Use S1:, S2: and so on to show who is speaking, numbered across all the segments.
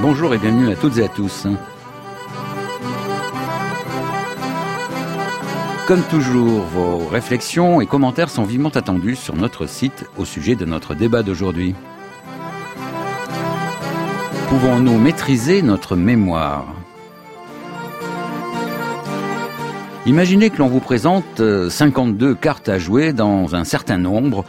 S1: Bonjour et bienvenue à toutes et à tous. Comme toujours, vos réflexions et commentaires sont vivement attendus sur notre site au sujet de notre débat d'aujourd'hui. Pouvons-nous maîtriser notre mémoire ? Imaginez que l'on vous présente 52 cartes à jouer dans un certain ordre,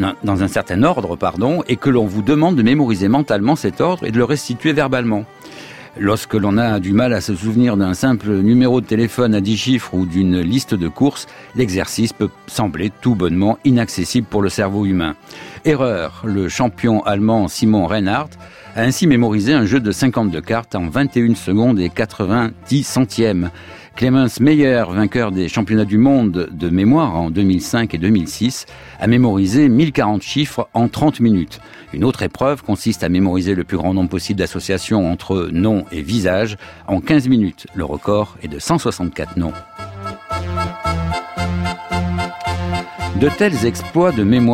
S1: et que l'on vous demande de mémoriser mentalement cet ordre et de le restituer verbalement. Lorsque l'on a du mal à se souvenir d'un simple numéro de téléphone à 10 chiffres ou d'une liste de courses, l'exercice peut sembler tout bonnement inaccessible pour le cerveau humain. Erreur, le champion allemand Simon Reinhardt a ainsi mémorisé un jeu de 52 cartes en 21 secondes et 90 centièmes. Clemens Meyer, vainqueur des championnats du monde de mémoire en 2005 et 2006, a mémorisé 1040 chiffres en 30 minutes. Une autre épreuve consiste à mémoriser le plus grand nombre possible d'associations entre nom et visage en 15 minutes. Le record est de 164 noms. De tels exploits de mémoire